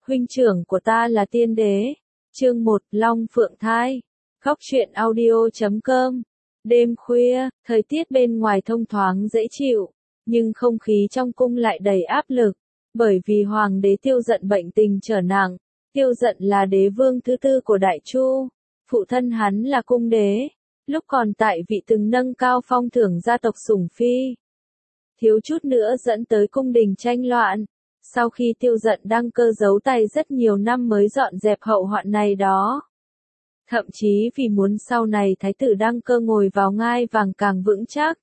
huynh trưởng của ta là tiên đế. Chương 1, Long Phượng Thai. Góc truyện audio.com. Đêm khuya, thời tiết bên ngoài thông thoáng dễ chịu, nhưng không khí trong cung lại đầy áp lực, bởi vì hoàng đế Tiêu Dận bệnh tình trở nặng. Tiêu Dận là đế vương thứ tư của Đại Chu, phụ thân hắn là cung đế, lúc còn tại vị từng nâng cao phong thưởng gia tộc sủng phi. Thiếu chút nữa dẫn tới cung đình tranh loạn. Sau khi Tiêu Dận đăng cơ giấu tay rất nhiều năm mới dọn dẹp hậu hoạn này đó. Thậm chí vì muốn sau này thái tử đăng cơ ngồi vào ngai vàng càng vững chắc.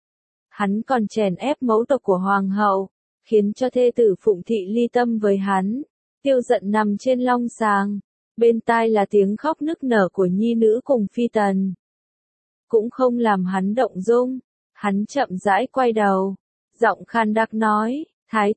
Hắn còn chèn ép mẫu tộc của hoàng hậu, khiến cho thê tử Phụng Thị ly tâm với hắn. Tiêu Dận nằm trên long sàng, bên tai là tiếng khóc nức nở của nhi nữ cùng phi tần. Cũng không làm hắn động dung, hắn chậm rãi quay đầu, giọng khan đặc nói, thái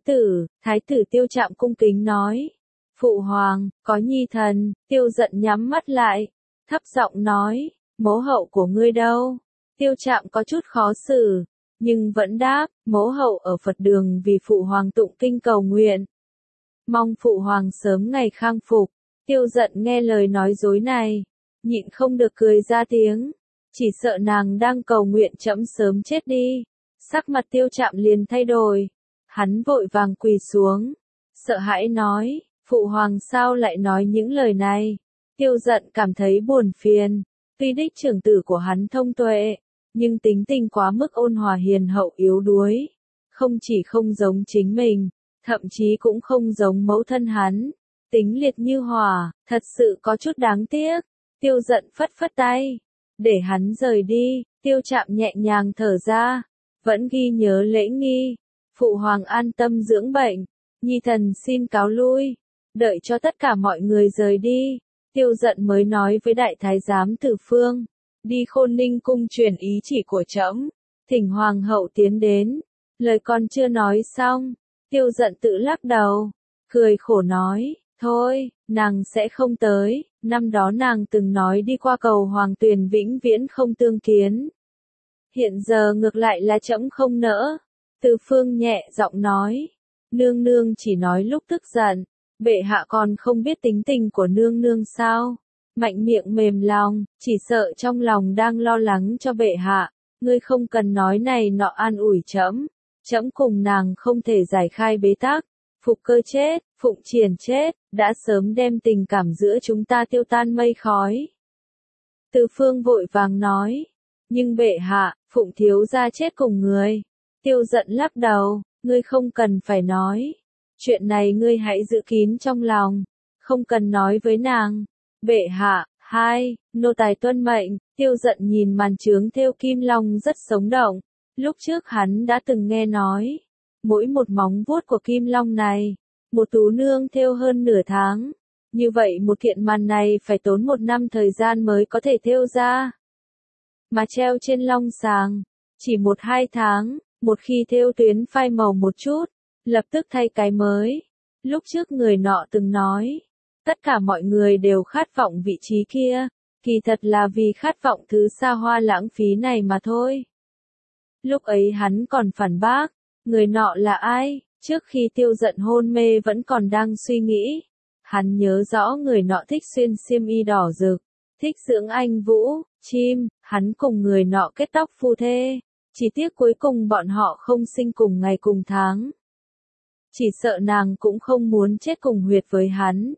tử Tiêu Trạm cung kính nói, phụ hoàng, có nhi thần. Tiêu Dận nhắm mắt lại, thấp giọng nói, mẫu hậu của ngươi đâu? Tiêu Trạm có chút khó xử, nhưng vẫn đáp, mẫu hậu ở Phật đường vì phụ hoàng tụng kinh cầu nguyện. Mong phụ hoàng sớm ngày khang phục. Tiêu Dận nghe lời nói dối này, nhịn không được cười ra tiếng, chỉ sợ nàng đang cầu nguyện trẫm sớm chết đi. Sắc mặt Tiêu Trạm liền thay đổi, hắn vội vàng quỳ xuống, sợ hãi nói, phụ hoàng sao lại nói những lời này? Tiêu Dận cảm thấy buồn phiền, tuy đích trưởng tử của hắn thông tuệ, nhưng tính tình quá mức ôn hòa hiền hậu yếu đuối, không chỉ không giống chính mình, thậm chí cũng không giống mẫu thân hắn, tính liệt như hỏa, thật sự có chút đáng tiếc. Tiêu Dận phất phất tay, để hắn rời đi. Tiêu Trạm nhẹ nhàng thở ra, vẫn ghi nhớ lễ nghi. Phụ hoàng an tâm dưỡng bệnh, nhi thần xin cáo lui. Đợi cho tất cả mọi người rời đi, Tiêu Dận mới nói với đại thái giám Từ Phương, đi Khôn Ninh cung truyền ý chỉ của trẫm, thỉnh hoàng hậu tiến đến. Lời còn chưa nói xong, Tiêu Dận tự lắc đầu, cười khổ nói, thôi, nàng sẽ không tới, năm đó nàng từng nói đi qua cầu hoàng tuyền vĩnh viễn không tương kiến. Hiện giờ ngược lại là trẫm không nỡ. Từ Phương nhẹ giọng nói, nương nương chỉ nói lúc tức giận, bệ hạ còn không biết tính tình của nương nương sao? Mạnh miệng mềm lòng, chỉ sợ trong lòng đang lo lắng cho bệ hạ, ngươi không cần nói này nọ an ủi trẫm. Trẫm cùng nàng không thể giải khai bế tắc. Phục Cơ chết, Phụng Triển chết, đã sớm đem tình cảm giữa chúng ta tiêu tan mây khói. Từ Phương vội vàng nói, nhưng bệ hạ, Phụng thiếu gia chết cùng người. Tiêu Dận lắc đầu, ngươi không cần phải nói. Chuyện này ngươi hãy giữ kín trong lòng, không cần nói với nàng. Bệ hạ, nô tài tuân mệnh. Tiêu Dận nhìn màn chướng thêu kim long rất sống động. Lúc trước hắn đã từng nghe nói, mỗi một móng vuốt của kim long này, một tú nương thêu hơn nửa tháng. Như vậy một kiện màn này phải tốn 1 năm thời gian mới có thể thêu ra. Mà treo trên long sàng, chỉ 1-2 tháng, một khi thêu tuyến phai màu một chút, lập tức thay cái mới. Lúc trước người nọ từng nói, tất cả mọi người đều khát vọng vị trí kia, kỳ thật là vì khát vọng thứ xa hoa lãng phí này mà thôi. Lúc ấy hắn còn phản bác, người nọ là ai? Trước khi Tiêu Dận hôn mê vẫn còn đang suy nghĩ. Hắn nhớ rõ người nọ thích xuyên xiêm y đỏ rực, thích dưỡng anh vũ, chim, hắn cùng người nọ kết tóc phu thê. Chỉ tiếc cuối cùng bọn họ không sinh cùng ngày cùng tháng. Chỉ sợ nàng cũng không muốn chết cùng huyệt với hắn.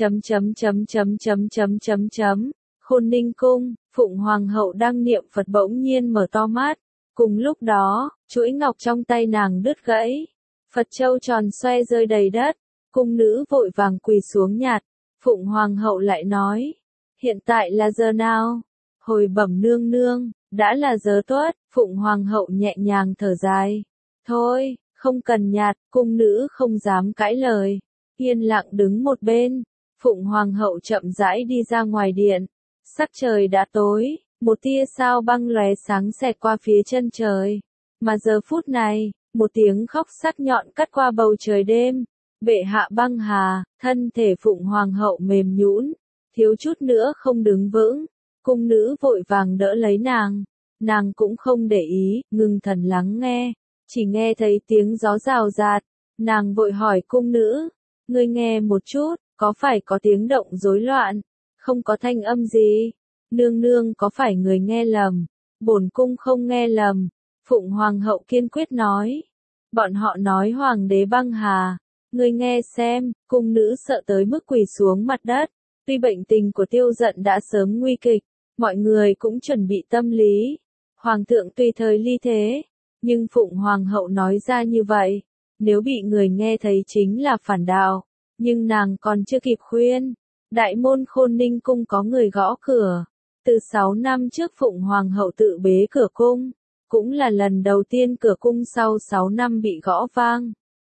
Khôn Ninh cung, Phụng hoàng hậu đang niệm Phật bỗng nhiên mở to mắt. Cùng lúc đó, chuỗi ngọc trong tay nàng đứt gãy. Phật châu tròn xoe rơi đầy đất. Cung nữ vội vàng quỳ xuống nhặt. Phụng hoàng hậu lại nói, hiện tại là giờ nào? Hồi bẩm nương nương, đã là giờ tuất. Phụng hoàng hậu nhẹ nhàng thở dài. Thôi, không cần nhặt. Cung nữ không dám cãi lời, yên lặng đứng một bên. Phụng hoàng hậu chậm rãi đi ra ngoài điện. Sắc trời đã tối, một tia sao băng lóe sáng xẹt qua phía chân trời. Mà giờ phút này, một tiếng khóc sắc nhọn cắt qua bầu trời đêm. Bệ hạ băng hà, thân thể Phụng hoàng hậu mềm nhũn, thiếu chút nữa không đứng vững. Cung nữ vội vàng đỡ lấy nàng. Nàng cũng không để ý, ngưng thần lắng nghe. Chỉ nghe thấy tiếng gió rào rạt. Nàng vội hỏi cung nữ, Ngươi nghe một chút, có phải có tiếng động rối loạn? Không có thanh âm gì. Nương nương có phải người nghe lầm? Bổn cung không nghe lầm. Phụng Hoàng hậu kiên quyết nói. Bọn họ nói Hoàng đế băng hà. Ngươi nghe xem, cung nữ sợ tới mức quỳ xuống mặt đất. Tuy bệnh tình của Tiêu Dận đã sớm nguy kịch, mọi người cũng chuẩn bị tâm lý. Hoàng thượng tùy thời ly thế, nhưng Phụng Hoàng hậu nói ra như vậy, nếu bị người nghe thấy chính là phản đạo. Nhưng nàng còn chưa kịp khuyên, đại môn Khôn Ninh cung có người gõ cửa. Từ 6 năm trước Phụng Hoàng hậu tự bế cửa cung, cũng là lần đầu tiên cửa cung sau 6 năm bị gõ vang.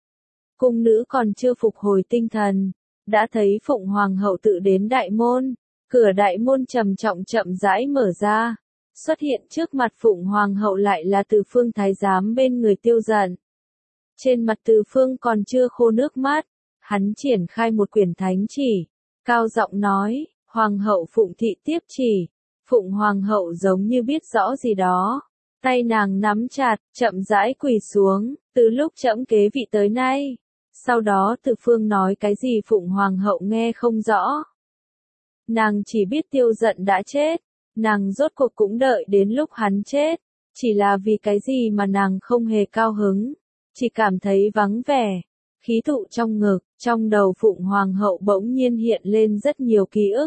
Cung nữ còn chưa phục hồi tinh thần, đã thấy Phụng Hoàng hậu tự đến đại môn, cửa đại môn trầm trọng chậm rãi mở ra, xuất hiện trước mặt Phụng Hoàng hậu lại là Từ Phương thái giám bên người Tiêu Dận. Trên mặt Từ Phương còn chưa khô nước mắt, hắn triển khai một quyển thánh chỉ, cao giọng nói, Hoàng hậu Phụng thị tiếp chỉ. Phụng Hoàng hậu giống như biết rõ gì đó, tay nàng nắm chặt, chậm rãi quỳ xuống, từ lúc trẫm kế vị tới nay. Sau đó Từ Phương nói cái gì Phụng Hoàng hậu nghe không rõ. Nàng chỉ biết Tiêu Dận đã chết, nàng rốt cuộc cũng đợi đến lúc hắn chết, chỉ là vì cái gì mà nàng không hề cao hứng, chỉ cảm thấy vắng vẻ. Khí thụ trong ngực, trong đầu Phụng Hoàng hậu bỗng nhiên hiện lên rất nhiều ký ức.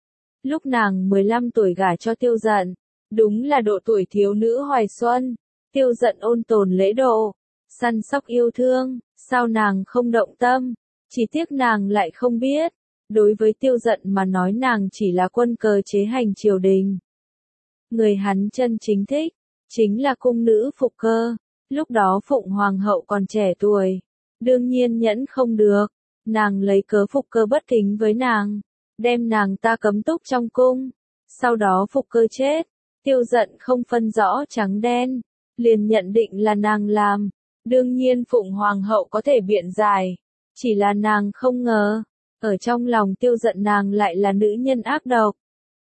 Lúc nàng 15 tuổi gả cho Tiêu Dận, đúng là độ tuổi thiếu nữ hoài xuân, Tiêu Dận ôn tồn lễ độ, săn sóc yêu thương, sao nàng không động tâm, chỉ tiếc nàng lại không biết, đối với Tiêu Dận mà nói nàng chỉ là quân cờ chế hành triều đình. Người hắn chân chính thích, chính là cung nữ Phục Cơ, lúc đó Phụng Hoàng hậu còn trẻ tuổi, đương nhiên nhẫn không được, nàng lấy cớ Phục Cơ bất kính với nàng, đem nàng ta cấm túc trong cung, sau đó Phục Cơ chết, Tiêu Dận không phân rõ trắng đen, liền nhận định là nàng làm, đương nhiên Phụng Hoàng hậu có thể biện giải, chỉ là nàng không ngờ, ở trong lòng Tiêu Dận nàng lại là nữ nhân ác độc.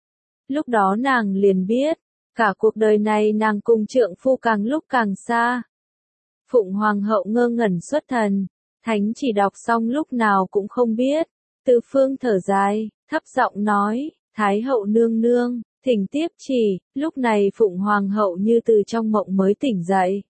Lúc đó nàng liền biết, cả cuộc đời này nàng cùng trượng phu càng lúc càng xa. Phụng Hoàng hậu ngơ ngẩn xuất thần, thánh chỉ đọc xong lúc nào cũng không biết. Từ Phương thở dài, thấp giọng nói, Thái hậu nương nương, thỉnh tiếp chỉ. Lúc này Phụng Hoàng hậu như từ trong mộng mới tỉnh dậy.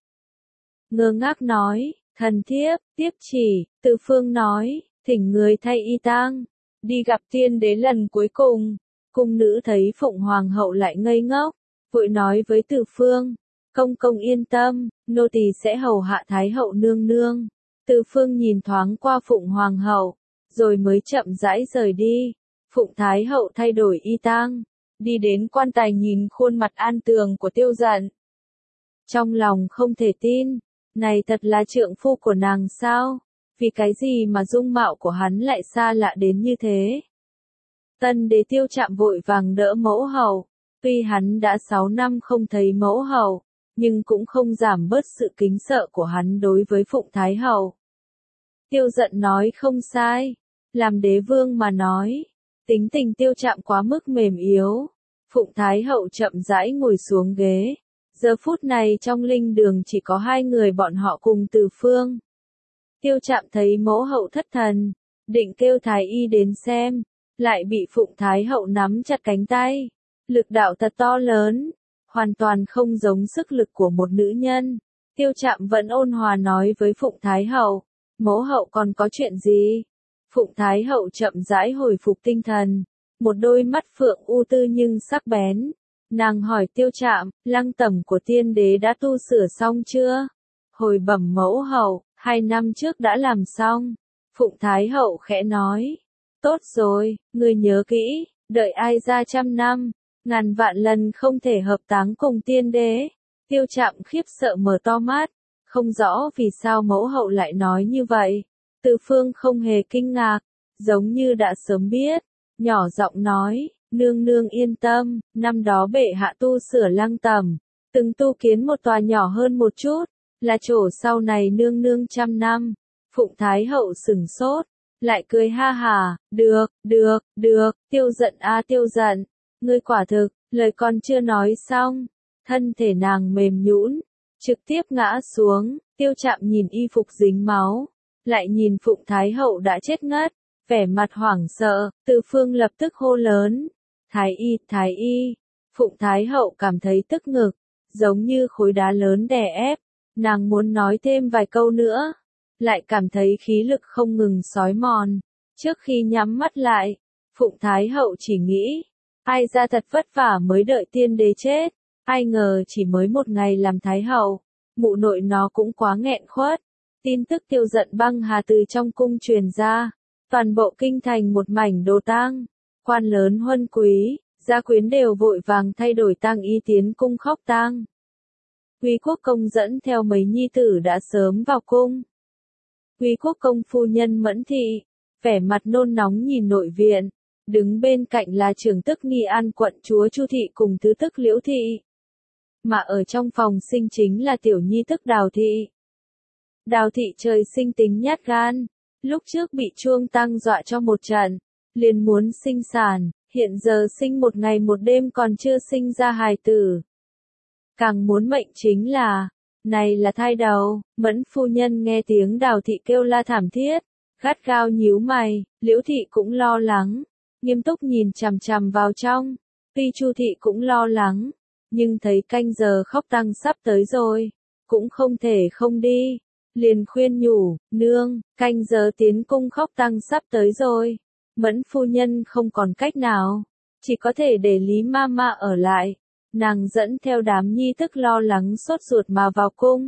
Ngơ ngác nói, thần thiếp, tiếp chỉ. Từ Phương nói, thỉnh người thay y tang, đi gặp tiên đế lần cuối cùng. Cung nữ thấy Phụng Hoàng hậu lại ngây ngốc, vội nói với Từ Phương, công công yên tâm, nô tỳ sẽ hầu hạ Thái hậu nương nương. Từ Phương nhìn thoáng qua Phụng Hoàng hậu, rồi mới chậm rãi rời đi. Phụng Thái hậu thay đổi y tang, đi đến quan tài nhìn khuôn mặt an tường của Tiêu Dận. Trong lòng không thể tin, này thật là trượng phu của nàng sao? Vì cái gì mà dung mạo của hắn lại xa lạ đến như thế? Tân đế Tiêu Trạm vội vàng đỡ mẫu hậu, tuy hắn đã 6 năm không thấy mẫu hậu, nhưng cũng không giảm bớt sự kính sợ của hắn đối với Phụng Thái hậu. Tiêu Dận nói không sai, làm đế vương mà nói, tính tình Tiêu Trạm quá mức mềm yếu. Phụng Thái hậu chậm rãi ngồi xuống ghế, giờ phút này trong linh đường chỉ có 2 người bọn họ cùng Từ Phương. Tiêu Trạm thấy mẫu hậu thất thần, định kêu thái y đến xem, lại bị Phụng Thái hậu nắm chặt cánh tay. Lực đạo thật to lớn, hoàn toàn không giống sức lực của một nữ nhân. Tiêu Trạm vẫn ôn hòa nói với Phụng Thái hậu, mẫu hậu còn có chuyện gì? Phụng Thái hậu chậm rãi hồi phục tinh thần, một đôi mắt phượng u tư nhưng sắc bén. Nàng hỏi Tiêu Trạm, lăng tẩm của tiên đế đã tu sửa xong chưa? Hồi bẩm mẫu hậu, 2 năm trước đã làm xong. Phụng Thái hậu khẽ nói, tốt rồi, ngươi nhớ kỹ, đợi ai ra 100 năm, ngàn vạn lần không thể hợp táng cùng tiên đế. Tiêu Trạm khiếp sợ mở to mắt, không rõ vì sao mẫu hậu lại nói như vậy. Từ Phương không hề kinh ngạc, giống như đã sớm biết, nhỏ giọng nói, nương nương yên tâm, năm đó bệ hạ tu sửa lăng tẩm, từng tu kiến một tòa nhỏ hơn một chút, là chỗ sau này nương nương 100 năm. Phụng Thái hậu sửng sốt, lại cười ha hà, được, Tiêu Dận a Tiêu Dận, ngươi quả thực, lời còn chưa nói xong, thân thể nàng mềm nhũn, trực tiếp ngã xuống. Tiêu Trạm nhìn y phục dính máu, lại nhìn Phụng Thái Hậu đã chết ngất, vẻ mặt hoảng sợ, Từ Phương lập tức hô lớn, Thái y, Phụng Thái Hậu cảm thấy tức ngực, giống như khối đá lớn đè ép, nàng muốn nói thêm vài câu nữa, lại cảm thấy khí lực không ngừng xói mòn, trước khi nhắm mắt lại, Phụng Thái Hậu chỉ nghĩ, ai ra thật vất vả mới đợi tiên đế chết, ai ngờ chỉ mới một ngày làm Thái Hậu, mụ nội nó cũng quá nghẹn khuất. Tin tức tiêu giận băng hà từ trong cung truyền ra, toàn bộ kinh thành một mảnh đồ tang, quan lớn huân quý, gia quyến đều vội vàng thay đổi tang y tiến cung khóc tang. Quý quốc công dẫn theo mấy nhi tử đã sớm vào cung. Quý quốc công phu nhân Mẫn Thị, vẻ mặt nôn nóng nhìn nội viện, đứng bên cạnh là trưởng tức Nghi An quận chúa Chu Thị cùng thứ tức Liễu Thị. Mà ở trong phòng sinh chính là tiểu nhi tức Đào Thị. Đào Thị trời sinh tính nhát gan, lúc trước bị Chuông Tăng dọa cho một trận, liền muốn sinh sản, hiện giờ sinh một ngày một đêm còn chưa sinh ra hài tử. Càng muốn mệnh chính là, này là thai đầu, Mẫn phu nhân nghe tiếng Đào Thị kêu la thảm thiết, gắt gao nhíu mày, Liễu Thị cũng lo lắng, nghiêm túc nhìn chằm chằm vào trong, tuy Chu Thị cũng lo lắng, nhưng thấy canh giờ khóc tang sắp tới rồi, cũng không thể không đi. Liền khuyên nhủ, nương, canh giờ tiến cung khóc tang sắp tới rồi. Mẫn phu nhân không còn cách nào, chỉ có thể để Lý Mama ở lại. Nàng dẫn theo đám nhi tức lo lắng sốt ruột mà vào cung.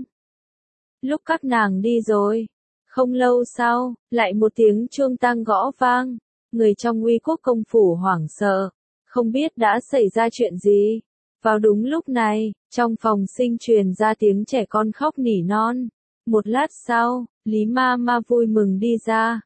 Lúc các nàng đi rồi, không lâu sau, lại một tiếng chuông tang gõ vang. Người trong Uy Quốc công phủ hoảng sợ, không biết đã xảy ra chuyện gì. Vào đúng lúc này, trong phòng sinh truyền ra tiếng trẻ con khóc nỉ non. Một lát sau, Lý Mama vui mừng đi ra.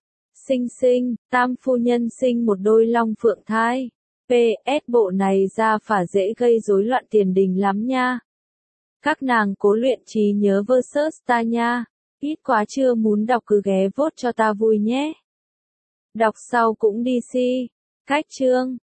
Sinh, tam phu nhân sinh một đôi long phượng thai. PS bộ này ra phả dễ gây rối loạn tiền đình lắm nha. Các nàng cố luyện trí nhớ versus ta nha. Ít quá chưa muốn đọc cứ ghé vote cho ta vui nhé. Đọc sau cũng đi si. Cách chương.